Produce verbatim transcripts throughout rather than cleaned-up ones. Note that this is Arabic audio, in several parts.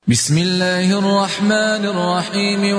بسم الله الرحمن الرحيم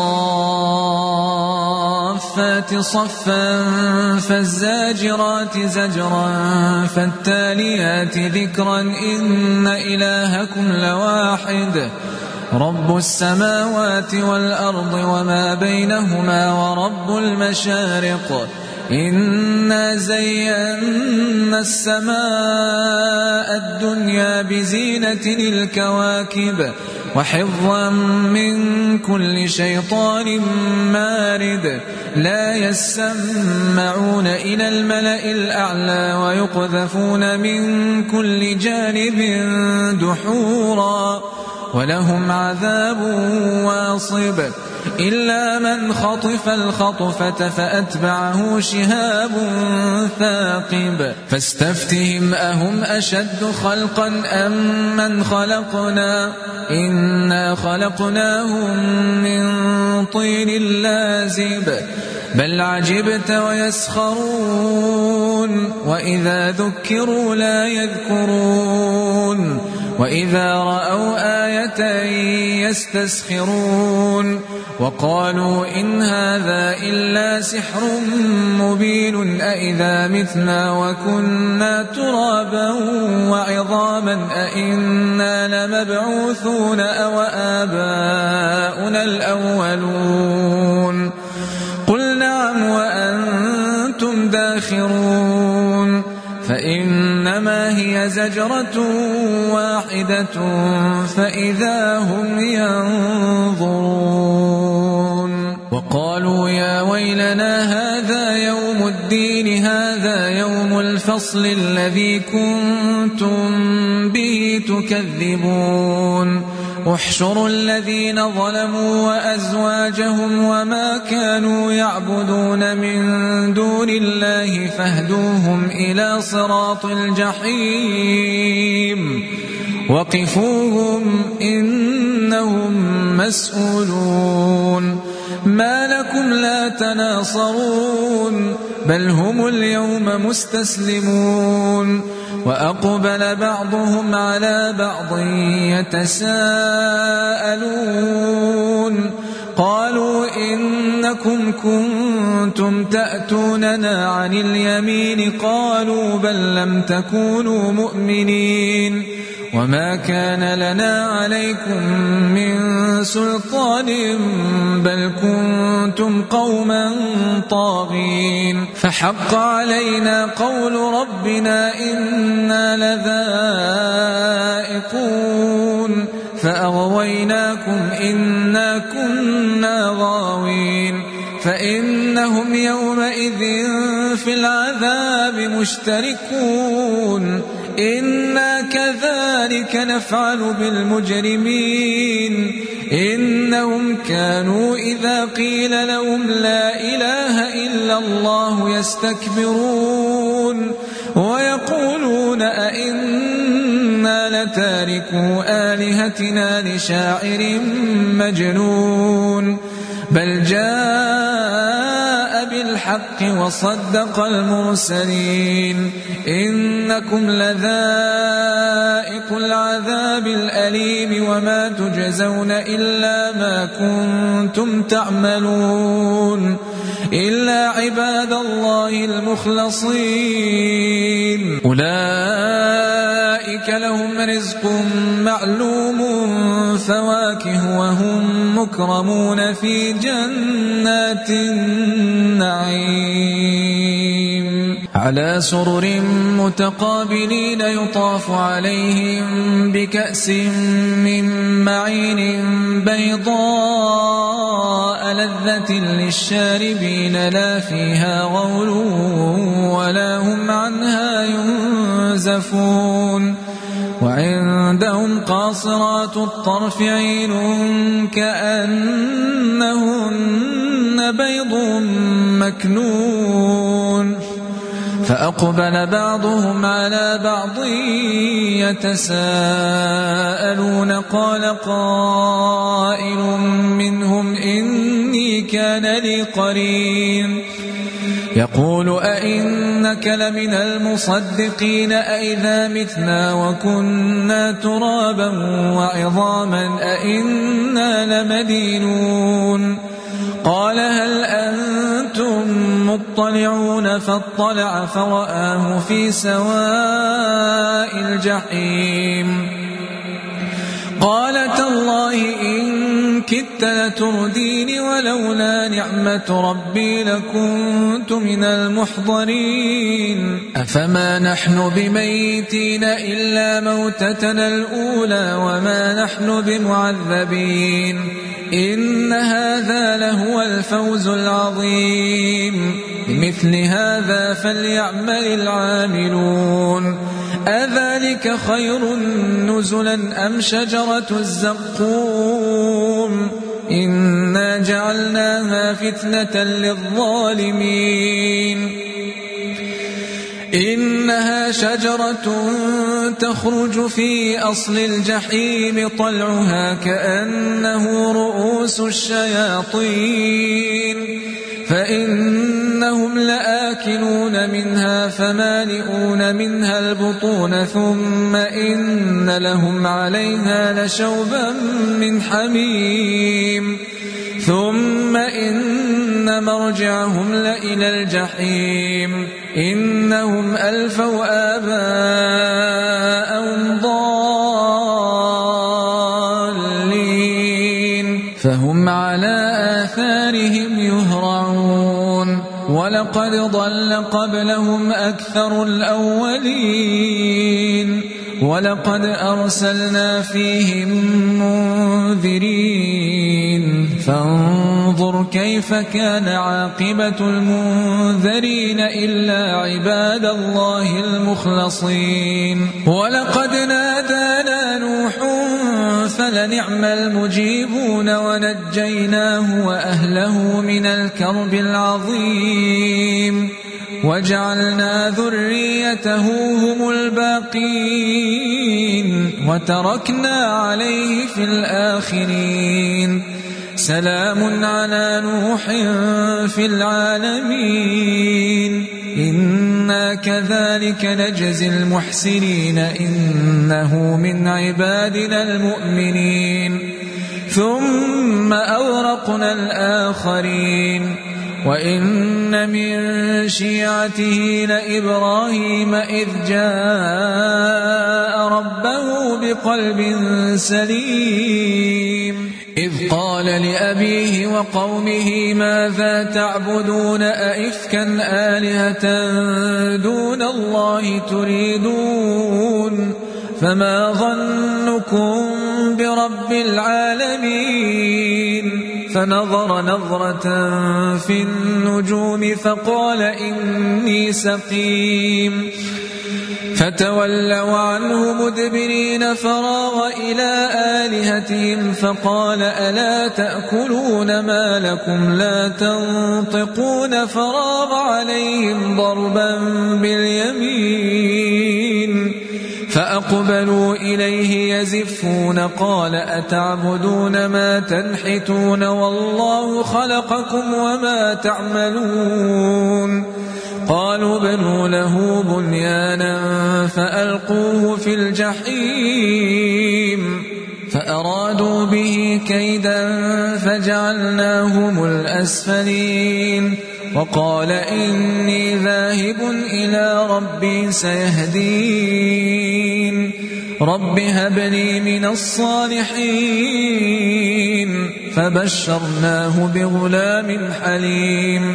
والصافات صفا فالزاجرات زجرا فالتاليات ذكرا إن إلهكم لواحد رب السماوات والأرض وما بينهما ورب المشارق إنا زينا السماء الدنيا بزينة الكواكب وحفظا من كل شيطان مارد لا يسمعون إلى الملأ الأعلى ويقذفون من كل جانب دحورا ولهم عذاب واصب إلا من خطف الخطفة فأتبعه شهاب ثاقب فاستفتهم أهم أشد خلقا أم من خلقنا إنا خلقناهم من طين لازب بل عجبت ويسخرون وإذا ذكروا لا يذكرون وإذا رأوا آية يستسخرون وقالوا إن هذا إلا سحر مبين أئذا متنا وكنا ترابا وعظاما أئنا لمبعوثون أو آباؤنا الأولون قل نعم وأنتم داخرون فإنما هي زجرة واحدة فإذا هم ينظرون وقالوا يا ويلنا هذا يوم الدين هذا يوم الفصل الذي كنتم به تكذبون احشروا الذين ظلموا وأزواجهم وما كانوا يعبدون من دون الله فاهدوهم إلى صراط الجحيم وقفوهم إنهم مسؤولون ما لكم لا تناصرون بل هم اليوم مستسلمون وأقبل بعضهم على بعض يتساءلون قالوا إنكم كنتم تأتوننا عن اليمين قالوا بل لم تكونوا مؤمنين وما كان لنا عليكم من سلطان بل كنتم قوما طاغين فحق علينا قول ربنا إنا لذائقون فأغويناكم إنا كنا غاوين فإنهم يومئذ في العذاب مشتركون إنا كذلك نفعل بالمجرمين إنهم كانوا إذا قيل لهم لا إله إلا الله يستكبرون ويقولون أئنا لتاركو آلهتنا لشاعر مجنون بل جاء بالحق وصدق المرسلين إنكم لذائق العذاب الأليم وما تجزون إلا ما كنتم تعملون إلا عباد الله المخلصين أولئك لهم رزق معلوم فواكه وهم مكرمون في جنات النعيم على سرر متقابلين يطاف عليهم بكأس من معين بيضاء لذة للشاربين لا فيها غول ولا هم عنها ينزفون وعندهم قاصرات الطرف عين كأنهن بيض مكنون فأقبل بعضهم على بعض يتساءلون قال قائل منهم إني كان لي قرين يقول أئنك لمن المصدقين أئذا متنا وكنا ترابا وعظاما أئنا لمدينون قال هل أنتم مطلعون فاطلع فرآه في سواء الجحيم قال تالله إن كدت لترديني ولولا نعمة ربي لكنت من المحضرين أفما نحن بميتين إلا موتتنا الأولى وما نحن بمعذبين إن هذا لهو الفوز العظيم بمثل هذا فليعمل العاملون أذلك خير نزلا أم شجرة الزقوم إنا جعلناها فتنة للظالمين إنها شجرة تخرج في أصل الجحيم طلعها كأنه رؤوس الشياطين فإنهم لآكلون منها فمالئون منها البطون ثم إن لهم عليها لشوبا من حميم ثم إن مرجعهم لإلى الجحيم إنهم ألفوا آباءهم ضالين فهم على آثارهم يهرعون ولقد ضل قبلهم أكثر الأولين ولقد أرسلنا فيهم منذرين فانظر كيف كان عاقبة المنذرين إلا عباد الله المخلصين ولقد نادانا نوح فلنعم المجيبون ونجيناه وأهله من الكرب العظيم وجعلنا ذريته هم الباقين وتركنا عليه في الآخرين سلام على نوح في العالمين إنا كذلك نجزي المحسنين إنه من عبادنا المؤمنين ثم أورقنا الآخرين وإن من شيعته لإبراهيم إذ جاء ربه بقلب سليم إذ قال لأبيه وقومه ماذا تعبدون أئفكا آلهة دون الله تريدون فما ظنكم برب العالمين فنظر نظرة في النجوم فقال إني سقيم فتولوا عنه مدبرين فراغ إلى آلهتهم فقال ألا تأكلون ما لكم لا تنطقون فراغ عليهم ضربا باليمين فأقبلوا إليه يزفون قال أتعبدون ما تنحتون والله خلقكم وما تعملون قالوا بنوا له بنيانا فألقوه في الجحيم فأرادوا به كيدا فجعلناهم الأسفلين وقال إني ذاهب إلى ربي سيهدين رب هب لي من الصالحين فبشرناه بغلام حليم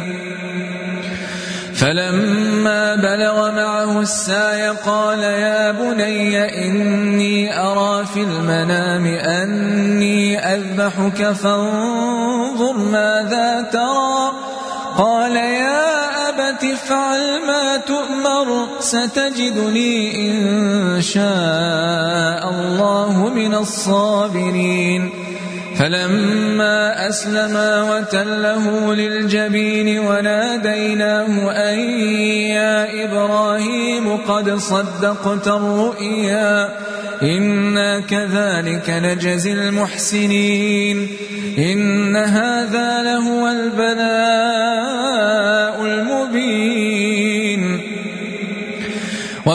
فلما بلغ معه السعي قال يا بني إني أرى في المنام أني أذبحك فانظر ماذا ترى قال يا أبت افعل ما تؤمر ستجدني إن شاء الله من الصابرين فلما أسلما وتله للجبين وناديناه أن يا إبراهيم قد صدقت الرؤيا إنا كذلك نجزي المحسنين إن هذا لهو البلاء المبين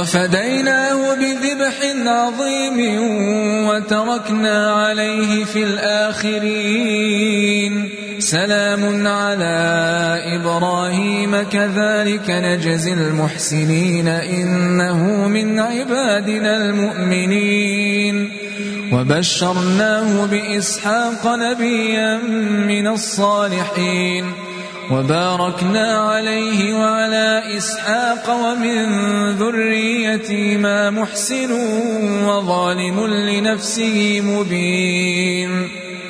وفديناه بذبح عظيم وتركنا عليه في الآخرين سلام على إبراهيم كذلك نجزي المحسنين إنه من عبادنا المؤمنين وبشرناه بإسحاق نبيا من الصالحين وباركنا عليه وعلى إسحاق ومن ذريتهما محسن وظالم لنفسه مبين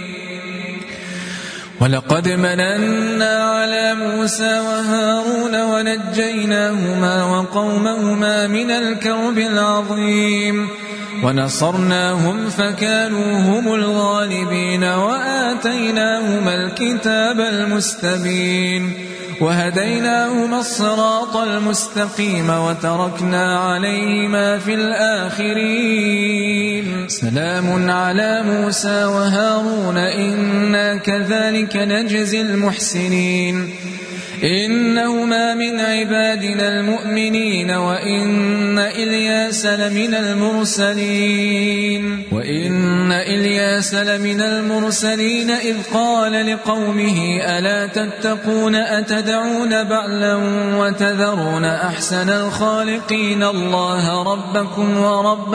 ولقد مننا على موسى وهارون ونجيناهما وقومهما من الكرب العظيم ونصرناهم فكانوا هم الغالبين وآتيناهما الكتاب المستبين وهديناهما الصراط المستقيم وتركنا عليهما في الآخرين سلام على موسى وهارون إنا كذلك نجزي المحسنين إنهما من عبادنا المؤمنين وإن إلياس لمن المرسلين وإن إلياس لمن المرسلين إذ قال لقومه ألا تتقون أتدعون بعلا وتذرون أحسن الخالقين الله ربكم ورب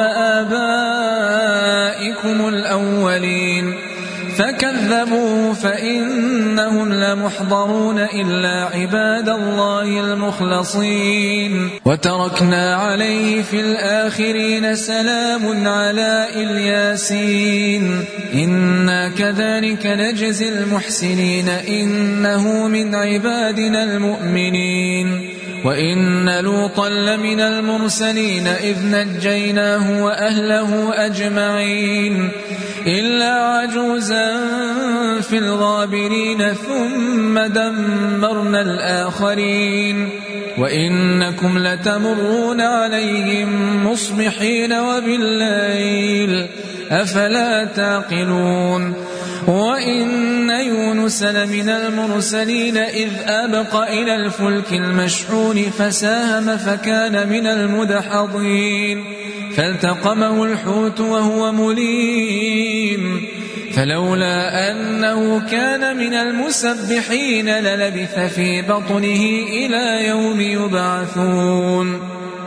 آبائكم الأولين فكذبوه فإنهم لمحضرون إلا عباد الله المخلصين وتركنا عليه في الآخرين سلام على الياسين إنا كذلك نجزي المحسنين إنه من عبادنا المؤمنين وإن لوطا لمن المرسلين إذ نجيناه وأهله أجمعين إلا عجوزا في الغابرين ثم دمرنا الآخرين وإنكم لتمرون عليهم مصبحين وبالليل أفلا تعقلون وإن يونس لمن المرسلين إذ أبق إلى الفلك المشحون فساهم فكان من المدحضين فالتقمه الحوت وهو مليم فلولا أنه كان من المسبحين للبث في بطنه إلى يوم يبعثون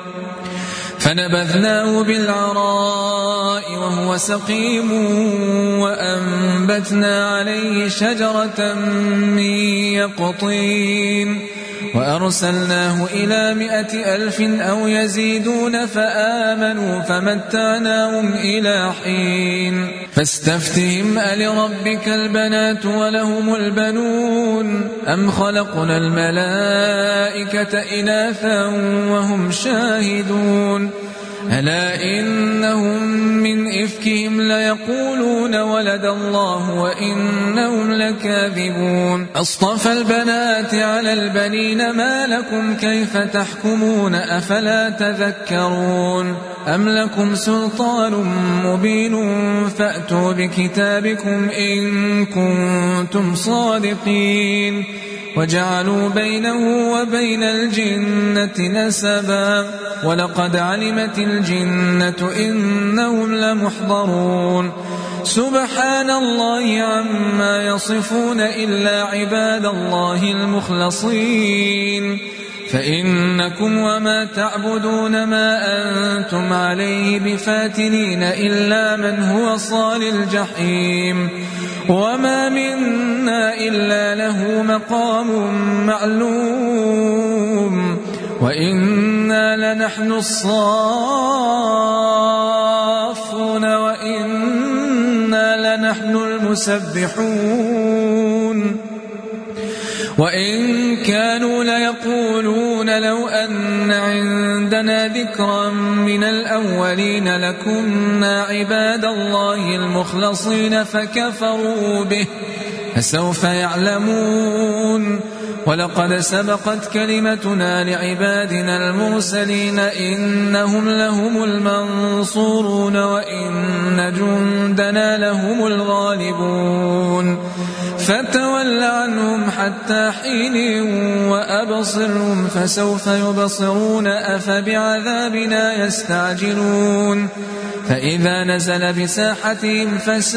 فنبذناه بالعراء وهو سقيم وأنبتنا عليه شجرة من يقطين وأرسلناه إلى مائة ألف أو يزيدون فآمنوا فمتعناهم إلى حين فاستفتهم ألربك البنات ولهم البنون أم خلقنا الملائكة إناثا وهم شاهدون ألا إنهم من إفكهم ليقولون ولد الله وإنهم لكاذبون أصطفى البنات على البنين ما لكم كيف تحكمون أفلا تذكرون أم لكم سلطان مبين فأتوا بكتابكم إن كنتم صادقين وجعلوا بينه وبين الجنة نسبا ولقد علمت الجنة إنهم لمحضرون سبحان الله عما يصفون إلا عباد الله المخلصين فإنكم وما تعبدون ما أنتم عليه بفاتنين إلا من هو صال الجحيم وما منا إلا له مقام معلوم وإنا لنحن الصافون وإنا لنحن المسبحون وإن كانوا ليقولون لو أن عندنا ذكرا من الأولين لكنا عباد الله المخلصين فكفروا به فسوف يعلمون ولقد سبقت كلمتنا لعبادنا المرسلين إنهم لهم المنصورون وإن جندنا لهم الغالبون فتول عنهم حتى حين وأبصرهم فسوف يبصرون أفبعذابنا يستعجلون فإذا نزل بساحتهم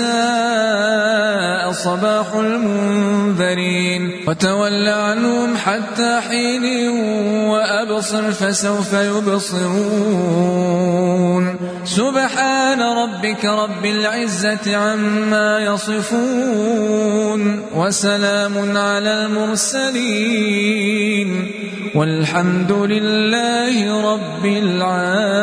فساء صباح المنذرين وتول عنهم حتى حين وأبصر فسوف يبصرون سبحان ربك رب العزة عما يصفون وسلام على المرسلين والحمد لله رب العالمين.